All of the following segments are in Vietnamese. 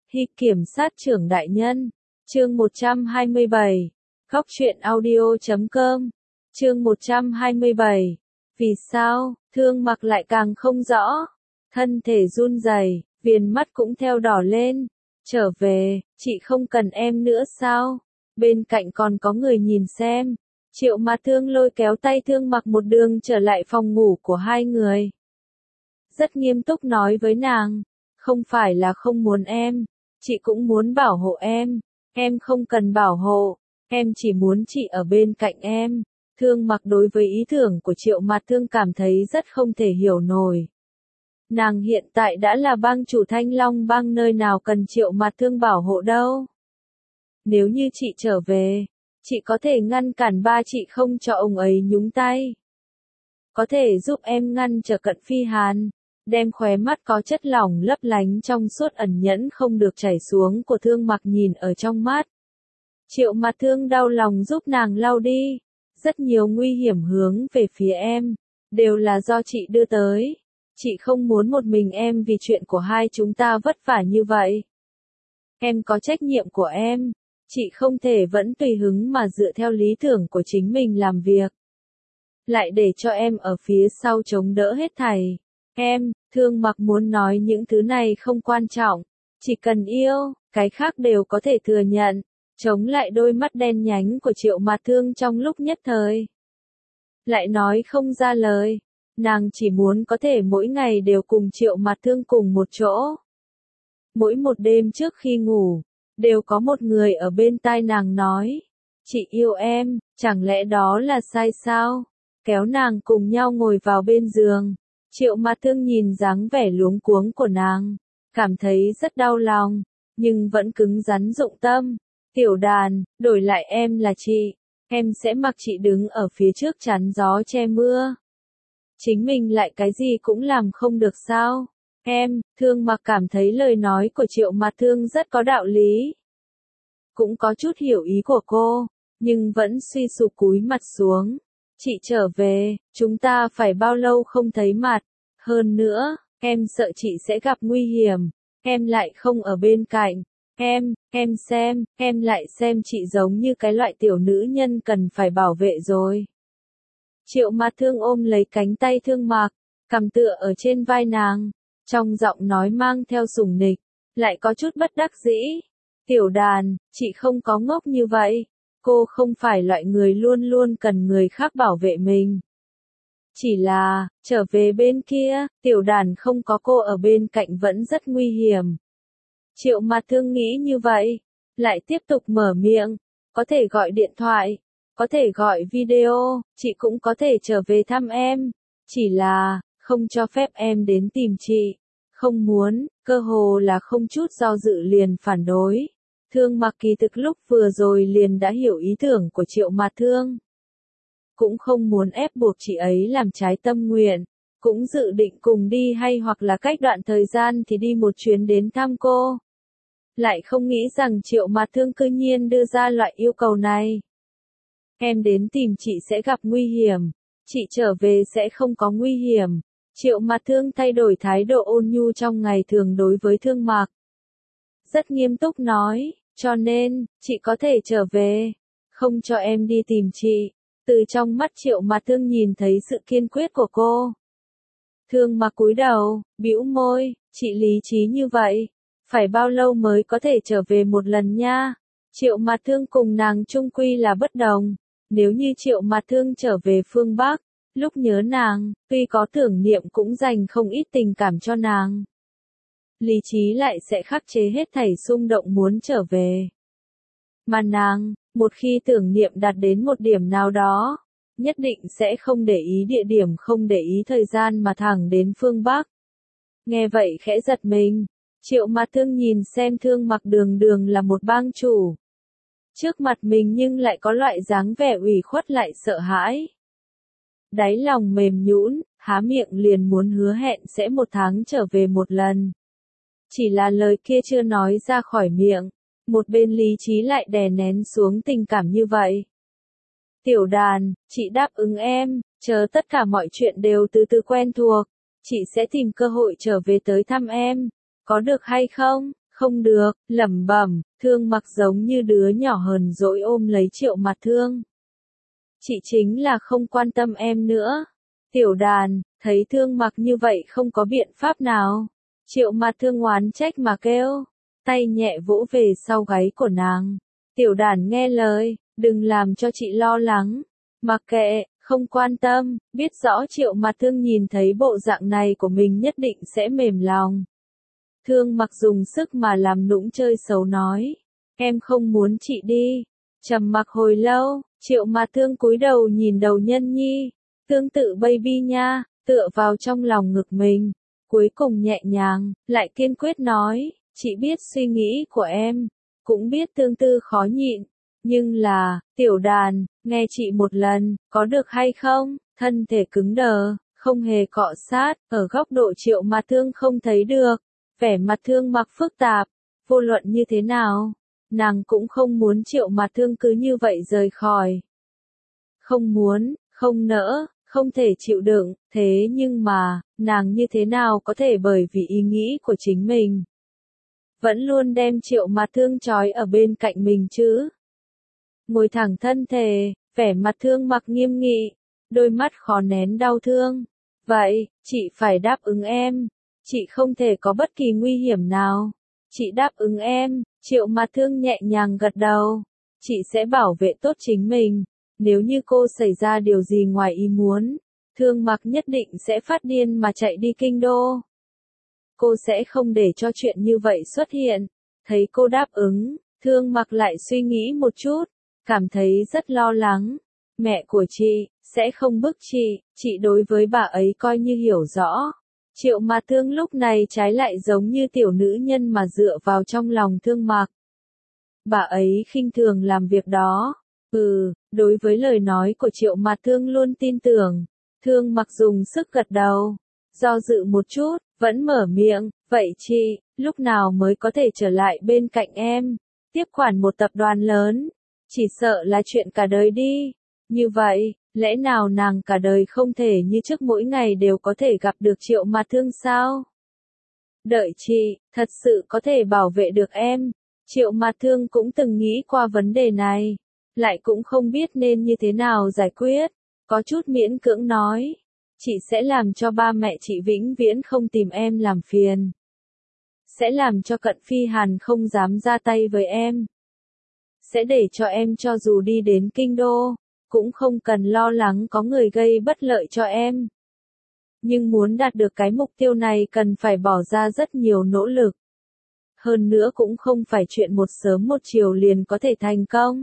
Hy kiểm sát trưởng đại nhân. Chương 127. Góc truyện audio.com. Chương 127. Vì sao, Thương Mặc lại càng không rõ. Thân thể run rẩy, viền mắt cũng theo đỏ lên. Trở về, chị không cần em nữa sao? Bên cạnh còn có người nhìn xem. Triệu Mà Thương lôi kéo tay Thương Mặc một đường trở lại phòng ngủ của hai người. Rất nghiêm túc nói với nàng. Không phải là không muốn em. Chị cũng muốn bảo hộ em. Em không cần bảo hộ. Em chỉ muốn chị ở bên cạnh em. Thương Mặc đối với ý tưởng của Triệu Mà Thương cảm thấy rất không thể hiểu nổi. Nàng hiện tại đã là bang chủ Thanh Long bang, nơi nào cần Triệu Mà Thương bảo hộ đâu. Nếu như chị trở về, chị có thể ngăn cản ba chị không cho ông ấy nhúng tay. Có thể giúp em ngăn trở Cận Phi Hàn, đem khóe mắt có chất lỏng lấp lánh trong suốt ẩn nhẫn không được chảy xuống của Thương Mặc nhìn ở trong mắt. Triệu Mà Thương đau lòng giúp nàng lau đi. Rất nhiều nguy hiểm hướng về phía em, đều là do chị đưa tới. Chị không muốn một mình em vì chuyện của hai chúng ta vất vả như vậy. Em có trách nhiệm của em. Chị không thể vẫn tùy hứng mà dựa theo lý tưởng của chính mình làm việc. Lại để cho em ở phía sau chống đỡ hết thảy. Em, Thương Mặc muốn nói những thứ này không quan trọng. Chỉ cần yêu, cái khác đều có thể thừa nhận. Chống lại đôi mắt đen nhánh của Triệu Mà Thương trong lúc nhất thời. Lại nói không ra lời. Nàng chỉ muốn có thể mỗi ngày đều cùng Triệu Mà Thương cùng một chỗ. Mỗi một đêm trước khi ngủ, đều có một người ở bên tai nàng nói. Chị yêu em, chẳng lẽ đó là sai sao? Kéo nàng cùng nhau ngồi vào bên giường. Triệu Mà Thương nhìn dáng vẻ luống cuống của nàng. Cảm thấy rất đau lòng, nhưng vẫn cứng rắn dụng tâm. Tiểu Đàn, đổi lại em là chị. Em sẽ mặc chị đứng ở phía trước chắn gió che mưa. Chính mình lại cái gì cũng làm không được sao? Em, Thương Mặc cảm thấy lời nói của Triệu Mà Thương rất có đạo lý. Cũng có chút hiểu ý của cô, nhưng vẫn suy sụp cúi mặt xuống. Chị trở về, chúng ta phải bao lâu không thấy mặt? Hơn nữa, em sợ chị sẽ gặp nguy hiểm. Em lại không ở bên cạnh. Em lại xem chị giống như cái loại tiểu nữ nhân cần phải bảo vệ rồi. Triệu Mà Thương ôm lấy cánh tay Thương Mặc, cầm tựa ở trên vai nàng, trong giọng nói mang theo sủng nịch, lại có chút bất đắc dĩ. Tiểu Đàn, chị không có ngốc như vậy, cô không phải loại người luôn luôn cần người khác bảo vệ mình. Chỉ là, trở về bên kia, Tiểu Đàn không có cô ở bên cạnh vẫn rất nguy hiểm. Triệu Mà Thương nghĩ như vậy, lại tiếp tục mở miệng, có thể gọi điện thoại, có thể gọi video, chị cũng có thể trở về thăm em, chỉ là, không cho phép em đến tìm chị, không muốn, cơ hồ là không chút do dự liền phản đối. Thương Mặc kỳ thực lúc vừa rồi liền đã hiểu ý tưởng của Triệu Mà Thương. Cũng không muốn ép buộc chị ấy làm trái tâm nguyện, cũng dự định cùng đi hay hoặc là cách đoạn thời gian thì đi một chuyến đến thăm cô. Lại không nghĩ rằng Triệu Mà Thương cư nhiên đưa ra loại yêu cầu này. Em đến tìm chị sẽ gặp nguy hiểm, chị trở về sẽ không có nguy hiểm. Triệu Mà Thương thay đổi thái độ ôn nhu trong ngày thường đối với Thương Mặc. Rất nghiêm túc nói, cho nên, chị có thể trở về, không cho em đi tìm chị. Từ trong mắt Triệu Mà Thương nhìn thấy sự kiên quyết của cô. Thương Mặc cúi đầu, bĩu môi, chị lý trí như vậy. Phải bao lâu mới có thể trở về một lần nha? Triệu Mà Thương cùng nàng chung quy là bất đồng. Nếu như Triệu Mà Thương trở về phương Bắc, lúc nhớ nàng, tuy có tưởng niệm cũng dành không ít tình cảm cho nàng. Lý trí lại sẽ khắc chế hết thảy xung động muốn trở về. Mà nàng, một khi tưởng niệm đạt đến một điểm nào đó, nhất định sẽ không để ý địa điểm, không để ý thời gian mà thẳng đến phương Bắc. Nghe vậy khẽ giật mình. Triệu Mà Thương nhìn xem Thương Mặc đường đường là một bang chủ. Trước mặt mình nhưng lại có loại dáng vẻ ủy khuất lại sợ hãi. Đáy lòng mềm nhũn, há miệng liền muốn hứa hẹn sẽ một tháng trở về một lần. Chỉ là lời kia chưa nói ra khỏi miệng, một bên lý trí lại đè nén xuống tình cảm như vậy. Tiểu Đàn, chị đáp ứng em, chờ tất cả mọi chuyện đều từ từ quen thuộc, chị sẽ tìm cơ hội trở về tới thăm em. Có được hay không? Không được, lẩm bẩm, Thương Mặc giống như đứa nhỏ hờn dỗi ôm lấy Triệu Mặt Thương. Chị chính là không quan tâm em nữa. Tiểu Đàn, thấy Thương Mặc như vậy không có biện pháp nào. Triệu Mặt Thương oán trách mà kêu, tay nhẹ vỗ về sau gáy của nàng. Tiểu Đàn nghe lời, đừng làm cho chị lo lắng. Mặc kệ, không quan tâm, biết rõ Triệu Mặt Thương nhìn thấy bộ dạng này của mình nhất định sẽ mềm lòng. Thương Mặc dùng sức mà làm nũng chơi xấu nói, em không muốn chị đi. Trầm mặc hồi lâu, Triệu Mặt Thương cúi đầu nhìn đầu nhân nhi, tương tự baby nha, tựa vào trong lòng ngực mình. Cuối cùng nhẹ nhàng, lại kiên quyết nói, chị biết suy nghĩ của em, cũng biết tương tư khó nhịn, nhưng là, Tiểu Đàn, nghe chị một lần, có được hay không? Thân thể cứng đờ, không hề cọ sát, ở góc độ Triệu Mặt Thương không thấy được, vẻ mặt Thương Mặc phức tạp, vô luận như thế nào, nàng cũng không muốn Triệu Mặt Thương cứ như vậy rời khỏi. Không muốn, không nỡ, không thể chịu đựng, thế nhưng mà, nàng như thế nào có thể bởi vì ý nghĩ của chính mình vẫn luôn đem Triệu Mặt Thương trói ở bên cạnh mình chứ. Ngồi thẳng thân thể, vẻ mặt Thương Mặc nghiêm nghị, đôi mắt khó nén đau thương. Vậy, chị phải đáp ứng em. Chị không thể có bất kỳ nguy hiểm nào. Chị đáp ứng em. Triệu Mặt Thương nhẹ nhàng gật đầu. Chị sẽ bảo vệ tốt chính mình. Nếu như cô xảy ra điều gì ngoài ý muốn, Thương Mặc nhất định sẽ phát điên mà chạy đi kinh đô. Cô sẽ không để cho chuyện như vậy xuất hiện. Thấy cô đáp ứng, Thương Mặc lại suy nghĩ một chút, cảm thấy rất lo lắng. Mẹ của chị sẽ không bức chị đối với bà ấy coi như hiểu rõ. Triệu Mặt Thương lúc này trái lại giống như tiểu nữ nhân mà dựa vào trong lòng Thương Mặc. Bà ấy khinh thường làm việc đó. Đối với lời nói của Triệu Mặt Thương luôn tin tưởng. Thương Mặc dùng sức gật đầu. Do dự một chút, vẫn mở miệng, vậy chị, lúc nào mới có thể trở lại bên cạnh em? Tiếp quản một tập đoàn lớn, chỉ sợ là chuyện cả đời đi. Như vậy, lẽ nào nàng cả đời không thể như trước mỗi ngày đều có thể gặp được Triệu Mặt Thương sao? Đợi chị, thật sự có thể bảo vệ được em. Triệu Mặt Thương cũng từng nghĩ qua vấn đề này, lại cũng không biết nên như thế nào giải quyết, có chút miễn cưỡng nói. Chị sẽ làm cho ba mẹ chị vĩnh viễn không tìm em làm phiền. Sẽ làm cho Cận Phi Hàn không dám ra tay với em. Sẽ để cho em cho dù đi đến kinh đô, cũng không cần lo lắng có người gây bất lợi cho em. Nhưng muốn đạt được cái mục tiêu này cần phải bỏ ra rất nhiều nỗ lực. Hơn nữa cũng không phải chuyện một sớm một chiều liền có thể thành công.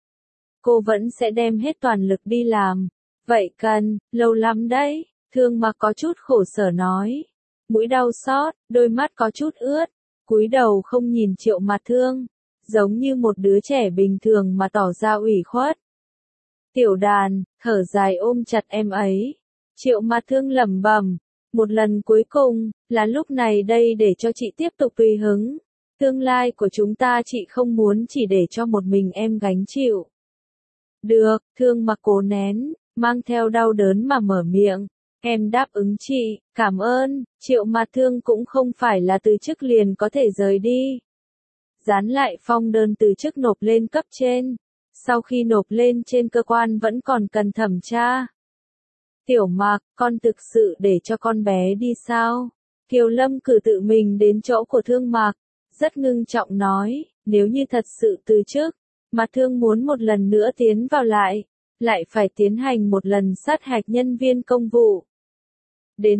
Cô vẫn sẽ đem hết toàn lực đi làm. Vậy cần, lâu lắm đấy, Thương Mặc có chút khổ sở nói. Mũi đau xót, đôi mắt có chút ướt, cúi đầu không nhìn Triệu Mặt Thương, giống như một đứa trẻ bình thường mà tỏ ra ủy khuất. Tiểu Đàn, thở dài ôm chặt em ấy. Triệu Mặt Thương lẩm bẩm, một lần cuối cùng, là lúc này đây để cho chị tiếp tục tùy hứng. Tương lai của chúng ta chị không muốn chỉ để cho một mình em gánh chịu. Được, Thương Mặc cố nén, mang theo đau đớn mà mở miệng. Em đáp ứng chị, cảm ơn. Triệu Mặt Thương cũng không phải là từ chức liền có thể rời đi. Dán lại phong đơn từ chức nộp lên cấp trên. Sau khi nộp lên trên cơ quan vẫn còn cần thẩm tra. Tiểu Mặc, con thực sự để cho con bé đi sao? Kiều Lâm cử tự mình đến chỗ của Thương Mặc, rất ngưng trọng nói, nếu như thật sự từ chức, Mặt Thương muốn một lần nữa tiến vào lại phải tiến hành một lần sát hạch nhân viên công vụ. Đến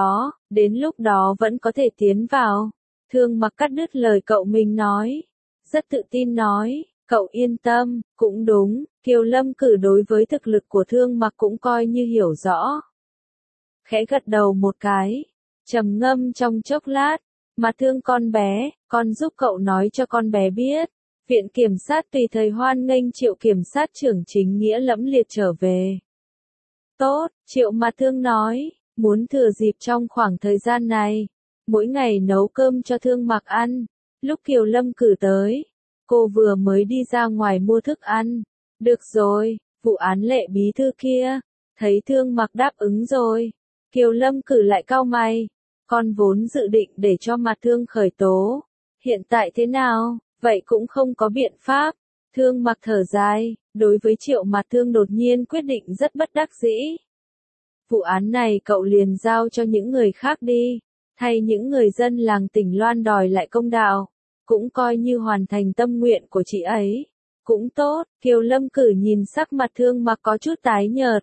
lúc đó vẫn có thể tiến vào. Thương Mặc cắt đứt lời cậu mình nói. Rất tự tin nói, cậu yên tâm, cũng đúng, Kiều Lâm cử đối với thực lực của Thương Mặc cũng coi như hiểu rõ. Khẽ gật đầu một cái, trầm ngâm trong chốc lát, Mặt Thương con bé, con giúp cậu nói cho con bé biết. Viện Kiểm sát tùy thời hoan nghênh Triệu Kiểm sát trưởng chính nghĩa lẫm liệt trở về. Tốt, Triệu Mặt Thương nói, muốn thừa dịp trong khoảng thời gian này, mỗi ngày nấu cơm cho Thương Mặc ăn. Lúc Kiều Lâm cử tới, cô vừa mới đi ra ngoài mua thức ăn. Được rồi, vụ án Lệ bí thư kia, thấy Thương Mặc đáp ứng rồi. Kiều Lâm cử lại cau mày, con vốn dự định để cho Mặt Thương khởi tố. Hiện tại thế nào? Vậy cũng không có biện pháp. Thương Mặc thở dài, đối với Triệu Mạt Thương đột nhiên quyết định rất bất đắc dĩ. Vụ án này cậu liền giao cho những người khác đi, thay những người dân làng Tỉnh Loan đòi lại công đạo, cũng coi như hoàn thành tâm nguyện của chị ấy. Cũng tốt, Kiều Lâm Cử nhìn sắc mặt Thương Mặc có chút tái nhợt.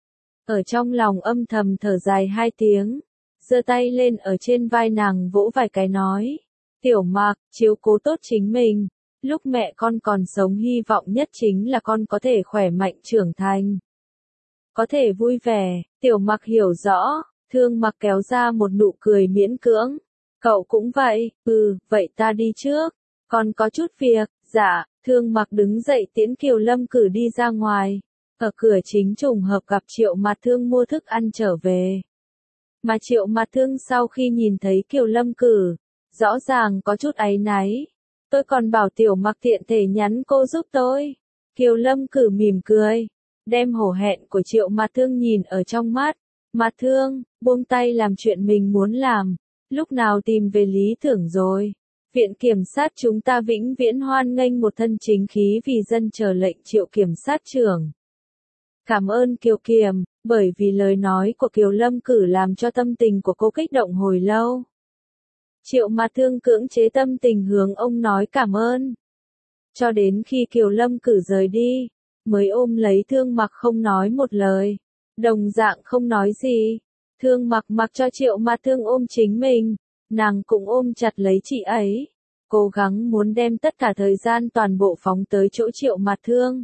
Ở trong lòng âm thầm thở dài 2 tiếng, giơ tay lên ở trên vai nàng vỗ vài cái nói. Tiểu Mặc, chiếu cố tốt chính mình. Lúc mẹ con còn sống hy vọng nhất chính là con có thể khỏe mạnh trưởng thành. Có thể vui vẻ, Tiểu Mặc hiểu rõ, Thương Mặc kéo ra một nụ cười miễn cưỡng. Cậu cũng vậy, vậy ta đi trước. Còn có chút việc, dạ, Thương Mặc đứng dậy tiễn Kiều Lâm Cử đi ra ngoài. Ở cửa chính trùng hợp gặp Triệu Mạt Thương mua thức ăn trở về. Mà Triệu Mạt Thương sau khi nhìn thấy Kiều Lâm Cử, rõ ràng có chút áy náy. Tôi còn bảo Tiểu Mặc tiện thể nhắn cô giúp tôi. Kiều Lâm Cử mỉm cười, đem hổ hẹn của Triệu Mạt Thương nhìn ở trong mắt. Mạt Thương, buông tay làm chuyện mình muốn làm. Lúc nào tìm về lý tưởng rồi. Viện kiểm sát chúng ta vĩnh viễn hoan nghênh một thân chính khí vì dân chờ lệnh Triệu kiểm sát trưởng. Cảm ơn Kiều Kiểm, bởi vì lời nói của Kiều Lâm Cử làm cho tâm tình của cô kích động hồi lâu. Triệu Mạt Thương cưỡng chế tâm tình hướng ông nói cảm ơn. Cho đến khi Kiều Lâm Cử rời đi, mới ôm lấy Thương Mặc không nói một lời. Đồng dạng không nói gì. Thương Mặc mặc cho Triệu Mạt Thương ôm chính mình, nàng cũng ôm chặt lấy chị ấy. Cố gắng muốn đem tất cả thời gian toàn bộ phóng tới chỗ Triệu Mạt Thương.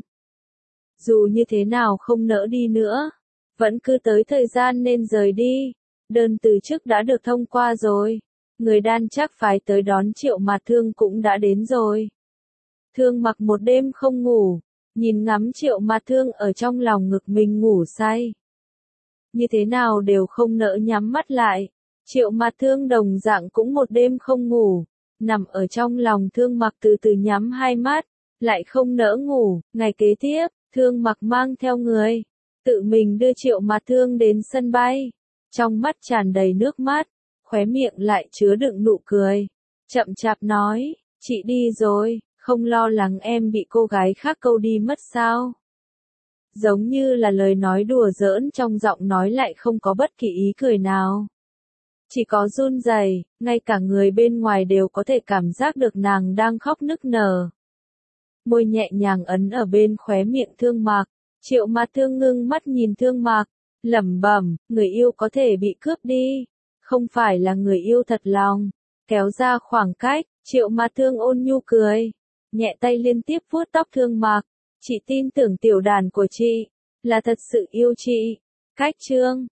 Dù như thế nào không nỡ đi nữa, vẫn cứ tới thời gian nên rời đi. Đơn từ chức đã được thông qua rồi. Người đan chắc phái tới đón Triệu Mạt Thương cũng đã đến rồi. Thương Mặc một đêm không ngủ, nhìn ngắm Triệu Mạt Thương ở trong lòng ngực mình ngủ say. Như thế nào đều không nỡ nhắm mắt lại. Triệu Mạt Thương đồng dạng cũng một đêm không ngủ, nằm ở trong lòng Thương Mặc từ từ nhắm hai mắt, lại không nỡ ngủ. Ngày kế tiếp, Thương Mặc mang theo người, tự mình đưa Triệu Mạt Thương đến sân bay. Trong mắt tràn đầy nước mắt, khóe miệng lại chứa đựng nụ cười. Chậm chạp nói, chị đi rồi, không lo lắng em bị cô gái khác câu đi mất sao? Giống như là lời nói đùa giỡn trong giọng nói lại không có bất kỳ ý cười nào. Chỉ có run rẩy, ngay cả người bên ngoài đều có thể cảm giác được nàng đang khóc nức nở. Môi nhẹ nhàng ấn ở bên khóe miệng Thương Mặc. Triệu Mạt Thương ngưng mắt nhìn Thương Mặc, lẩm bẩm, người yêu có thể bị cướp đi, không phải là người yêu thật lòng. Kéo ra khoảng cách, Triệu Mạt Thương ôn nhu cười, nhẹ tay liên tiếp vuốt tóc Thương Mặc. Chị tin tưởng tiểu đàn của chị là thật sự yêu chị. Cách chương